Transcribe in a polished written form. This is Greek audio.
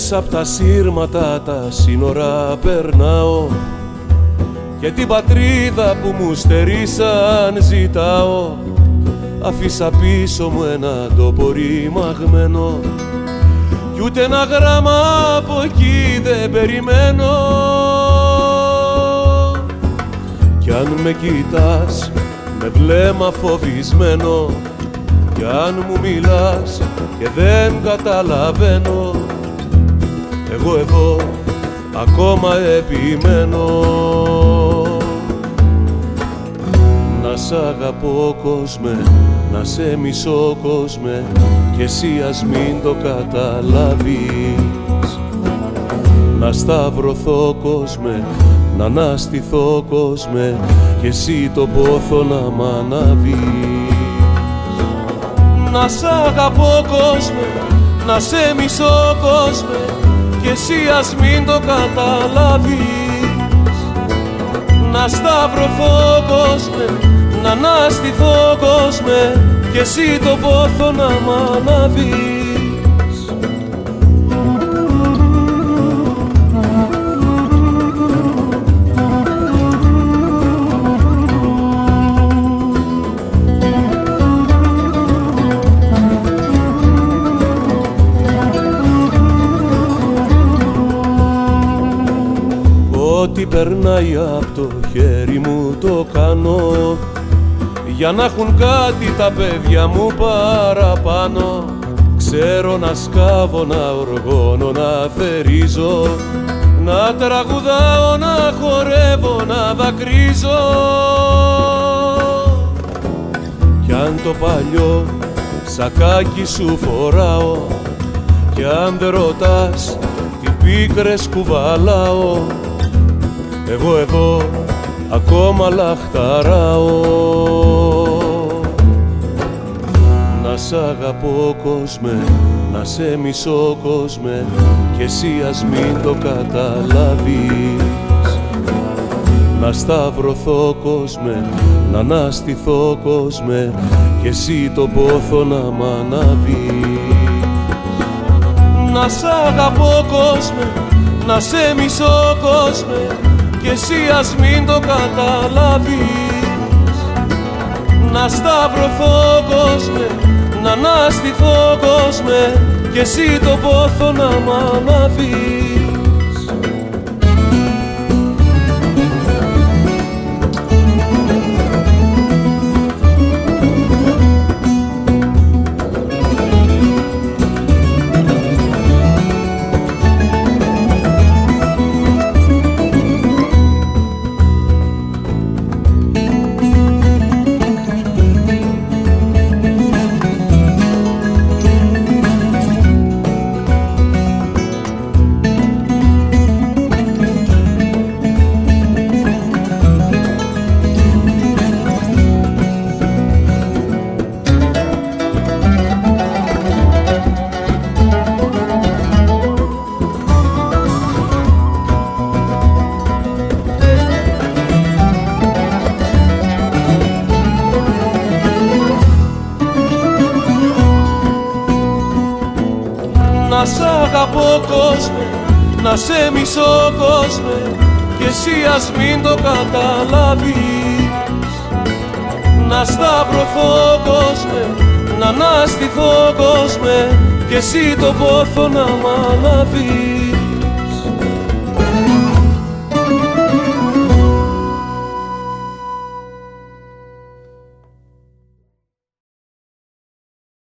Μέσα απ' τα σύρματα τα σύνορα περνάω και την πατρίδα που μου στερήσαν ζητάω. Αφήσα πίσω μου ένα τόπο ρημαγμένο κι ούτε ένα γράμμα από εκεί δεν περιμένω. Κι αν με κοιτάς με βλέμμα φοβισμένο, κι αν μου μιλάς και δεν καταλαβαίνω, εγώ εδώ ακόμα επιμένω. Να σ' αγαπώ κόσμε, να σε μισώ κόσμε, κι εσύ ας μην το καταλάβεις. Να σταυρωθώ κόσμε, να αναστηθώ κόσμε, κι εσύ το πόθο να μ' αναβείς. Να σ' αγαπώ κόσμε, να σε μισώ κόσμε, κι εσύ ας μην το καταλάβεις. Να σταυρωθώ κόσμε, να αναστηθώ κόσμε, κι εσύ το πόθο να μ' αναβείς. Ό,τι περνάει απ' το χέρι μου το κάνω, για να έχουν κάτι τα παιδιά μου παραπάνω. Ξέρω να σκάβω, να οργώνω, να θερίζω, να τραγουδάω, να χορεύω, να δακρύζω. Κι αν το παλιό σακάκι σου φοράω, κι αν δεν ρωτάς τι πίκρες κουβαλάω, εγώ εδώ ακόμα λαχταράω. Να σ' αγαπώ κόσμε, να σε μισώ κόσμε, κι εσύ ας μην το καταλάβεις. Να σταυρωθώ κόσμε, να αναστηθώ κόσμε, κι εσύ το πόθο να μ' αναβείς. Να σ' αγαπώ κόσμε, να σε μισώ κόσμε, κι εσύ ας μην το καταλάβεις. Να σταυρωθώ κόσμε, να αναστηθώ κόσμε, κι εσύ το πόθο να μ' αναβείς. Να σ' αγαπώ κόσμε, να σε μισώ κόσμε, κι εσύ ας μην το καταλάβεις. Να σταυρωθώ κόσμε, να αναστηθώ κόσμε, κι εσύ το πόθο να μ' αναβείς.